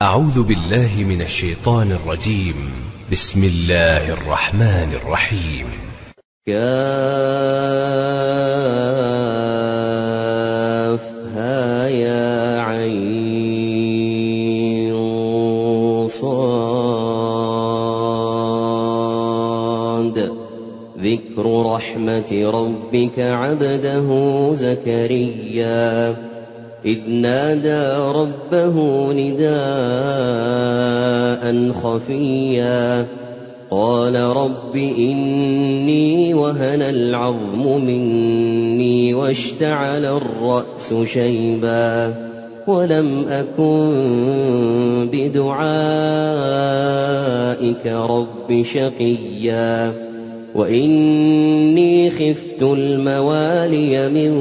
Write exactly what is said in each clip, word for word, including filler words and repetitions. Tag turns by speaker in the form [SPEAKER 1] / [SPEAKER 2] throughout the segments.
[SPEAKER 1] أعوذ بالله من الشيطان الرجيم. بسم الله الرحمن الرحيم.
[SPEAKER 2] كافها يا عين صاد ذكر رحمة ربك عبده زكريا إذ نادى ربه نداء خفيا قال رب إني وهن العظم مني واشتعل الرأس شيبا ولم أكن بدعائك رب شقيا وإني خفت الموالي من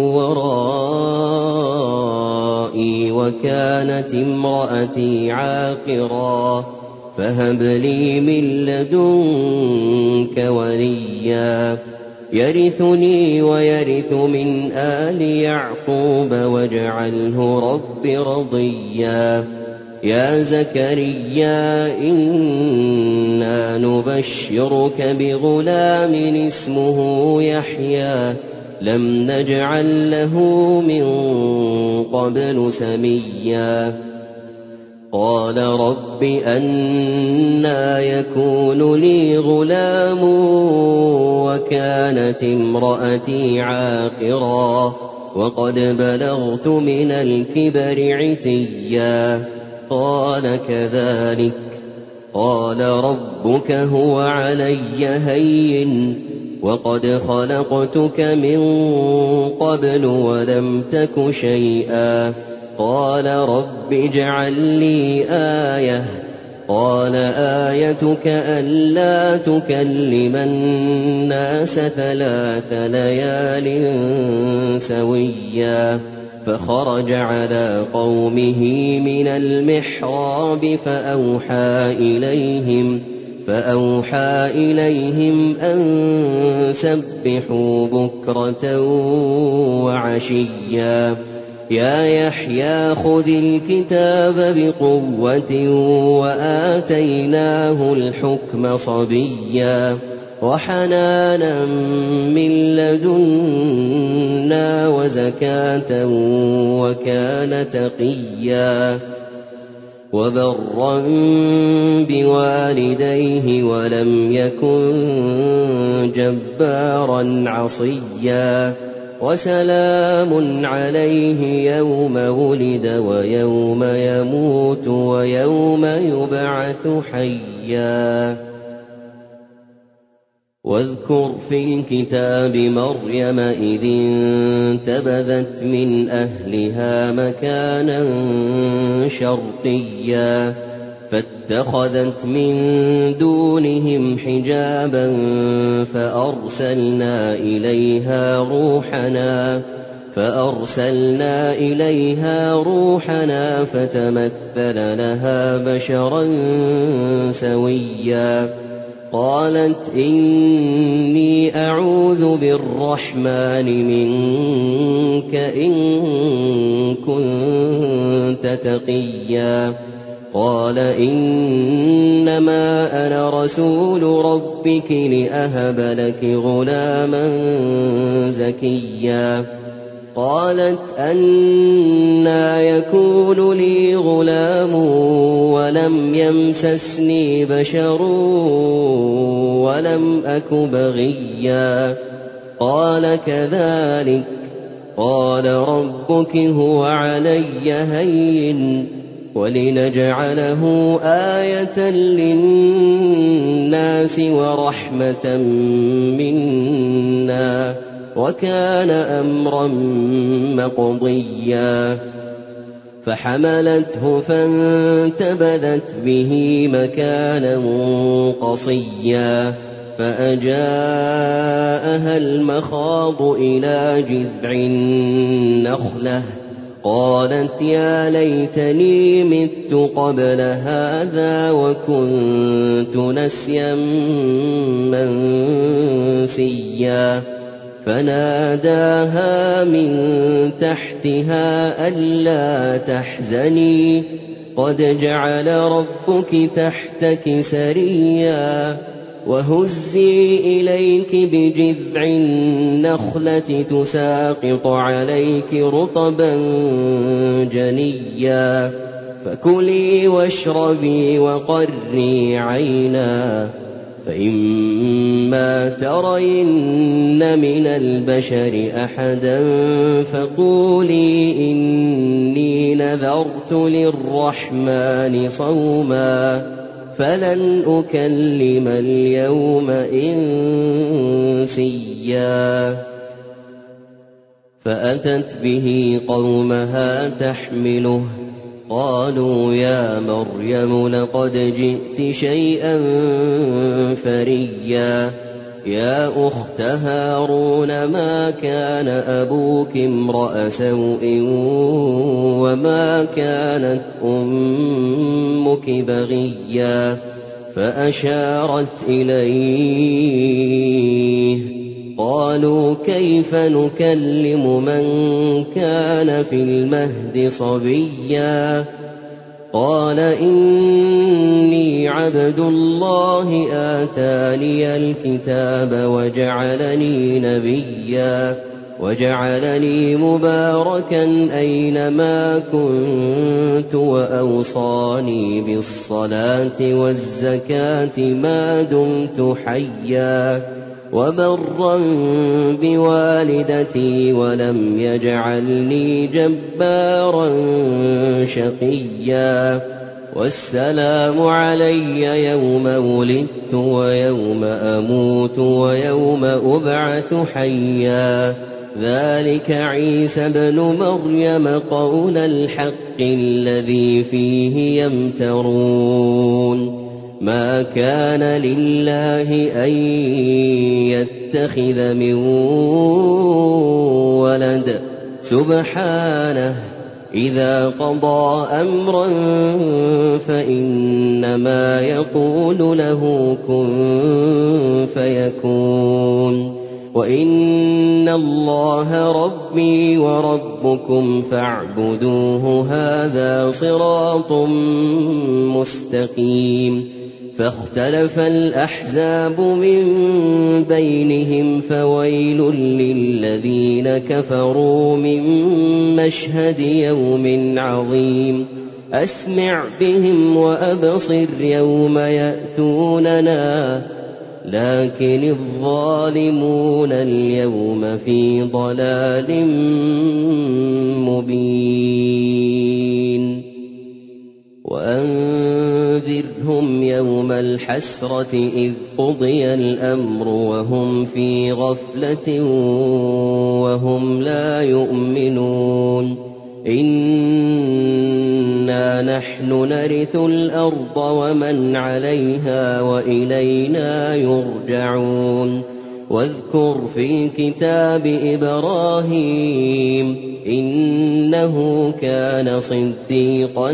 [SPEAKER 2] ورائي وكانت امرأتي عاقرا فهب لي من لدنك وليا يرثني ويرث من آل يعقوب واجعله رب رضيا يا زكريا إنا نبشرك بغلام اسمه يحيى لم نجعل له من قبل سميا قال رب أنى يكون لي غلام وكانت امرأتي عاقرا وقد بلغت من الكبر عتيا قال كذلك قال ربك هو علي هين وقد خلقتك من قبل ولم تك شيئا قال رب اجعل لي آية قال آيتك ألا تكلم الناس ثلاث ليال سويا فخرج على قومه من المحراب فأوحى إليهم فأوحى إليهم أن سبحوا بكرة وعشيا يا يحيى خذ الكتاب بقوة وآتيناه الحكم صبيا وحنانا من لدنا وزكاة وكان تقيا وبرا بوالديه ولم يكن جبارا عصيا وسلام عليه يوم ولد ويوم يموت ويوم يبعث حيا واذكر في الكتاب مريم إذ انتبذت من أهلها مكانا شرقيا فاتخذت من دونهم حجابا فأرسلنا إليها روحنا فأرسلنا إليها روحنا فتمثل لها بشرا سويا قالت إني أعوذ بالرحمن منك إن كنت تقيا قال إنما أنا رسول ربك لأهب لك غلاما زكيا قالت أنى يكون لي غلام ولم يمسسني بشر ولم أك بغيا قال كذلك قال ربك هو علي هين ولنجعله آية للناس ورحمة منا وكان أمرا مقضيا فحملته فانتبذت به مكانا قصيا فأجاءها المخاض إلى جذع النخلة قالت يا ليتني مت قبل هذا وكنت نسيا منسيا فناداها من تحتها ألا تحزني قد جعل ربك تحتك سريا وهزي إليك بجذع النخلة تساقط عليك رطبا جنيا فكلي واشربي وقري عينا فإما ترين من البشر أحدا فقولي إني نذرت للرحمن صوما فلن أكلم اليوم إنسيا فأتت به قومها تحمله قالوا يا مريم لقد جئت شيئا فريا يا أخت هارون ما كان أبوك امرأ سوء وما كانت أمك بغيا فأشارت إليه قالوا كيف نكلم من كان في المهد صبيا قال إني عبد الله آتاني الكتاب وجعلني نبيا وجعلني مباركا أينما كنت وأوصاني بالصلاة والزكاة ما دمت حيا وبرا بوالدتي ولم يجعلني جبارا شقيا والسلام علي يوم ولدت ويوم أموت ويوم أبعث حيا ذلك عيسى بن مريم قول الحق الذي فيه يمترون ما كان لله أن يتخذ من ولد سبحانه إذا قضى أمرا فإنما يقول له كن فيكون وإن الله ربي وربكم فاعبدوه هذا صراط مستقيم فاختلف الأحزاب من بينهم فويل للذين كفروا من مشهد يوم عظيم أسمع بهم وأبصر يوم يأتوننا لكن الظالمون اليوم في ضلال مبين وأنذرهم يوم الحسرة إذ قضي الأمر وهم في غفلة وهم لا يؤمنون إنا نحن نرث الأرض ومن عليها وإلينا يرجعون واذكر في كتاب إبراهيم إنه كان صديقا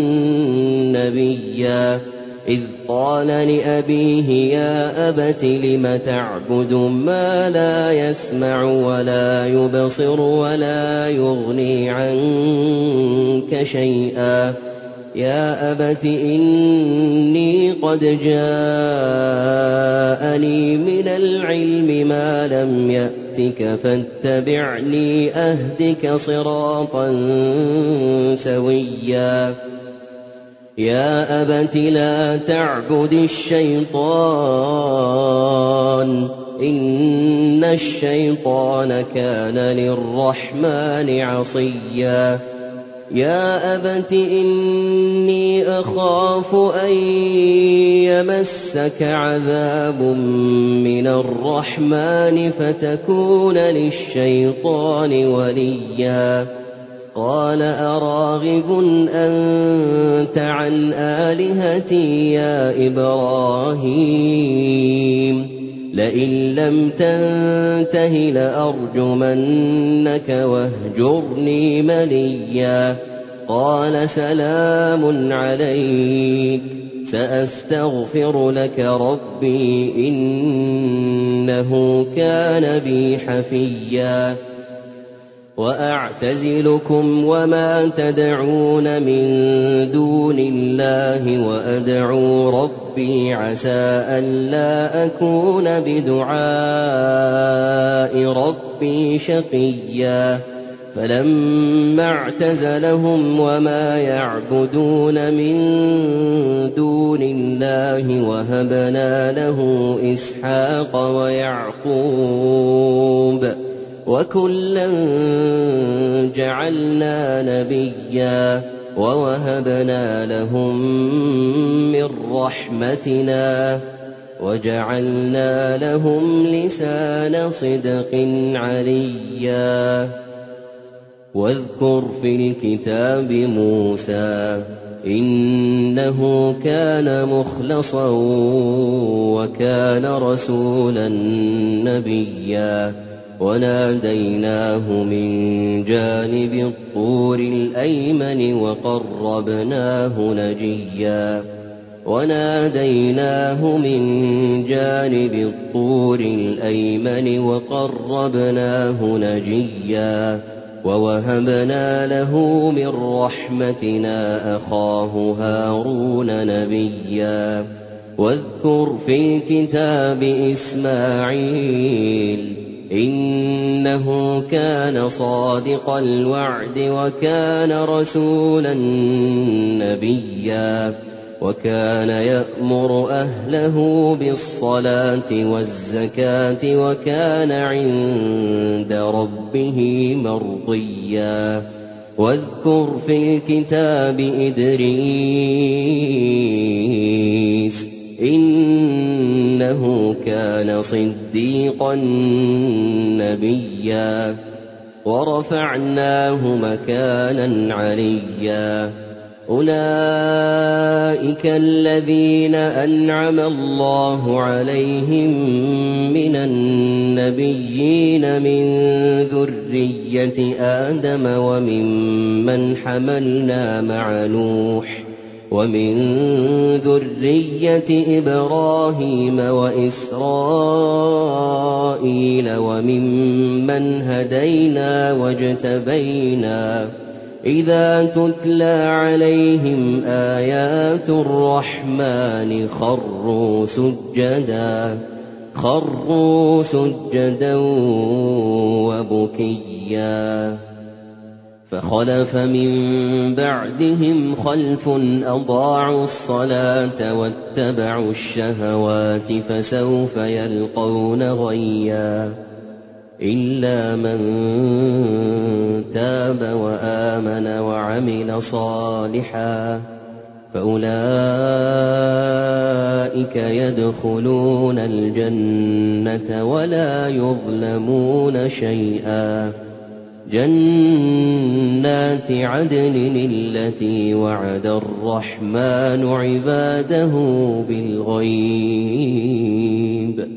[SPEAKER 2] نبيا إذ قال لأبيه يا أبت لم تعبد ما لا يسمع ولا يبصر ولا يغني عنك شيئا يا أبت إني قد جاءني من العلم ما لم يأتك فاتبعني أهدك صراطا سويا يا أبت لا تعبد الشيطان إن الشيطان كان للرحمن عصيا يا أبت إني أخاف أن يمسك عذاب من الرحمن فتكون للشيطان وليا قال أراغب أنت عن آلهتي يا إبراهيم لئن لم تنته لأرجمنك واهجرني مليا قال سلام عليك سأستغفر لك ربي إنه كان بي حفيا وأعتزلكم وما تدعون من دون الله وأدعو ربي عسى ألا أكون بدعاء ربي شقيا فلما اعتزلهم وما يعبدون من دون الله وهبنا له إسحاق ويعقوب وكلا جعلنا نبيا ووهبنا لهم من رحمتنا وجعلنا لهم لسان صدق عليا واذكر في الكتاب موسى إنه كان مخلصا وكان رسولا نبيا وناديناه من جانب الطور الأيمن وقربناه نجيا وناديناه من جانب الطور الأيمن وقربناه نجيا ووهبنا له من رحمتنا أخاه هارون نبيا واذكر في الكتاب إسماعيل إنه كان صادق الوعد وكان رسولا نبيا وكان يأمر أهله بالصلاة والزكاة وكان عند ربه مرضيا واذكر في الكتاب إدريس إنه كان صديقا نبيا ورفعناه مكانا عليا أولئك الذين أنعم الله عليهم من النبيين من ذرية آدم وممن حملنا مع نوح ومن ذرية إبراهيم وإسرائيل وممن هدينا واجتبينا إذا تتلى عليهم آيات الرحمن خروا سجدا خروا سجدا وبكيا فخلف من بعدهم خلف أضاعوا الصلاة واتبعوا الشهوات فسوف يلقون غيا إلا من تاب وآمن وعمل صالحا فأولئك يدخلون الجنة ولا يظلمون شيئا جنات عدن التي وعد الرحمن عباده بالغيب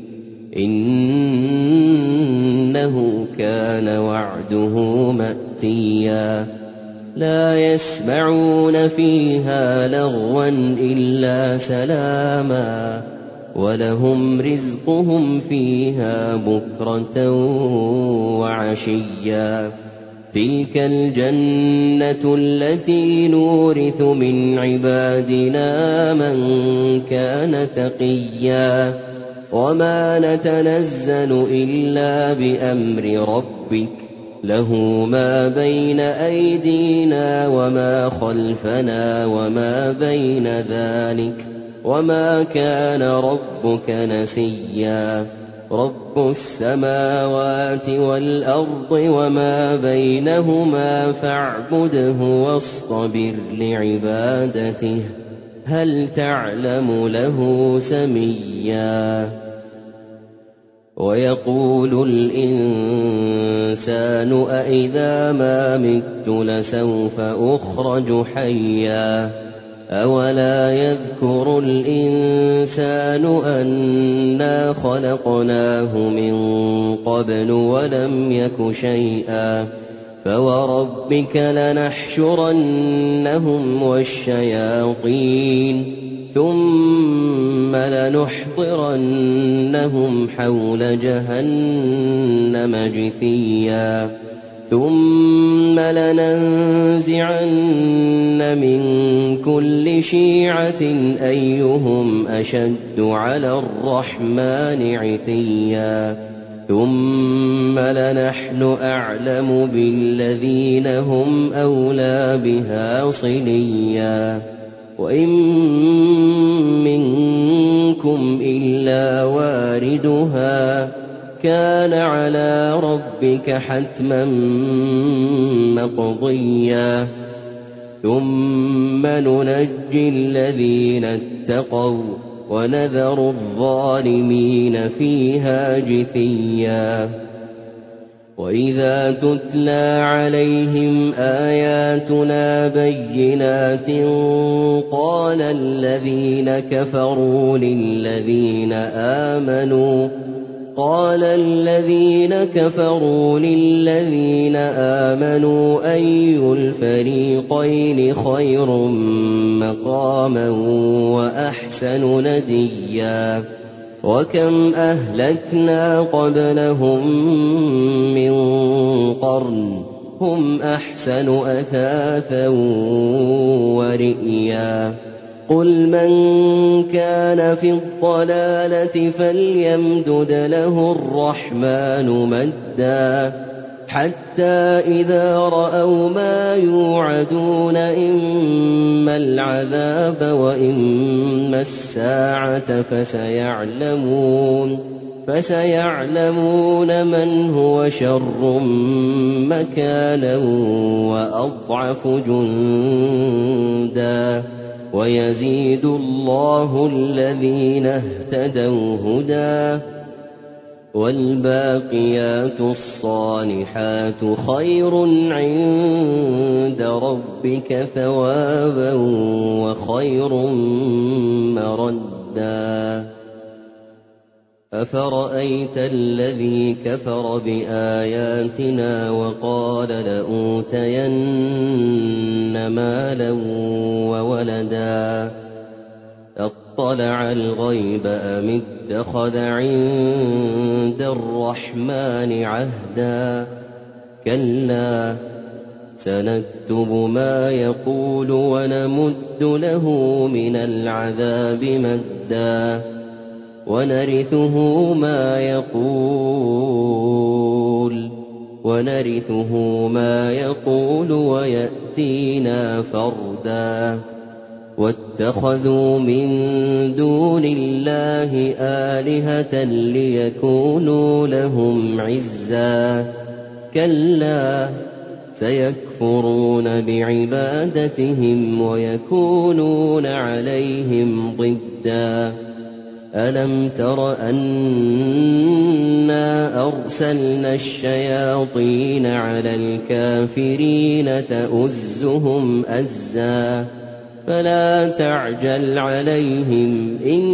[SPEAKER 2] إنه كان وعده مأتيا لا يسمعون فيها لغوا إلا سلاما ولهم رزقهم فيها بكرة وعشيا تلك الجنة التي نورث من عبادنا من كان تقيا وما نتنزل إلا بأمر ربك له ما بين أيدينا وما خلفنا وما بين ذلك وما كان ربك نسيا رب السماوات والأرض وما بينهما فاعبده واصطبر لعبادته هل تعلم له سميا ويقول الإنسان أإذا ما مت لسوف أخرج حيا أولا يذكر الإنسان أنا خلقناه من قبل ولم يك شيئا فوربك لنحشرنهم والشياطين ثم لنحضرنهم حول جهنم جثيا ثم لننزعن من كل شيعة أيهم أشد على الرحمن عتيا ثم لنحن أعلم بالذين هم أولى بها صليا وإن منكم إلا واردها كان على ربك حتما مقضيا ثم ننجي الذين اتقوا ونذر الظالمين فيها جثيا وإذا تتلى عليهم آياتنا بينات قال الذين كفروا للذين آمنوا قال الذين كفروا للذين آمنوا أي الفريقين خير مقاما وأحسن نديا وكم أهلكنا قبلهم من قرن هم أحسن أثاثا ورئيا قل من كان في الضلالة فليمدد له الرحمن مدا حتى إذا رأوا ما يوعدون إما العذاب وإما الساعة فسيعلمون فسيعلمون من هو شر مكانا وأضعف جندا ويزيد الله الذين اهتدوا هدى والباقيات الصالحات خير عند ربك ثوابا وخير مردا أفرأيت الذي كفر بآياتنا وقال لأوتين مالا وولدا أطلع الغيب أم اتخذ عند الرحمن عهدا كلا سنكتب ما يقول ونمد له من العذاب مدا ونرثه ما يقول ونرثه ما يقول ويأتينا فردا واتخذوا من دون الله آلهة ليكونوا لهم عزا كلا سيكفرون بعبادتهم ويكونون عليهم ضدا ألم تر أنا أرسلنا الشياطين على الكافرين تؤزهم أزا فلا تعجل عليهم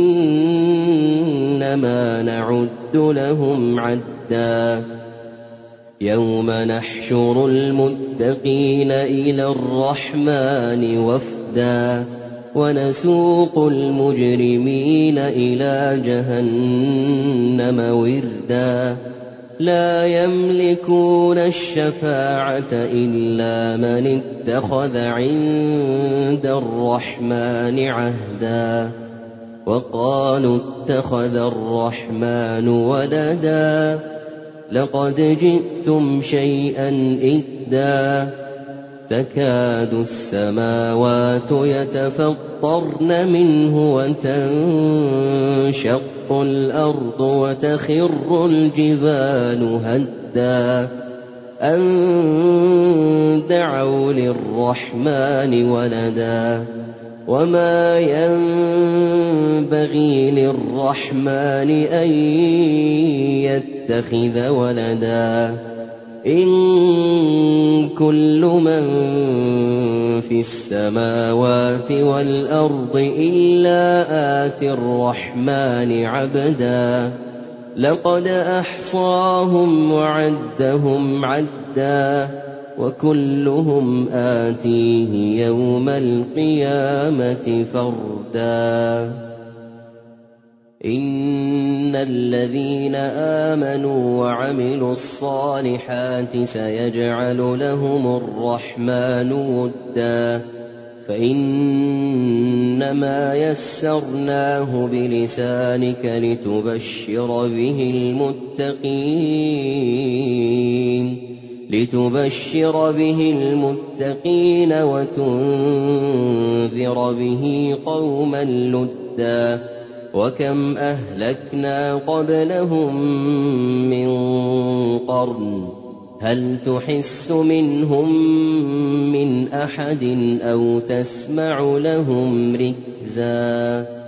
[SPEAKER 2] إنما نعد لهم عدا يوم نحشر المتقين إلى الرحمن وفدا ونسوق المجرمين إلى جهنم وردا لا يملكون الشفاعة إلا من اتخذ عند الرحمن عهدا وقالوا اتخذ الرحمن ولدا لقد جئتم شيئا إدا تكاد السماوات يتفطرن منه وتنشق الأرض وتخر الجبال هدا أن دعوا للرحمن ولدا وما ينبغي للرحمن أن يتخذ ولدا إن كل من في السماوات والأرض إلا آتي الرحمن عبدا لقد أحصاهم وعدهم عدا وكلهم آتيه يوم القيامة فردا إن الذين آمنوا وعملوا الصالحات سيجعل لهم الرحمن ودا فإنما يسرناه بلسانك لتبشر به المتقين لتبشر به المتقين وتنذر به قوما لدا وكم أهلكنا قبلهم من قرن هل تحس منهم من أحد أو تسمع لهم ركزا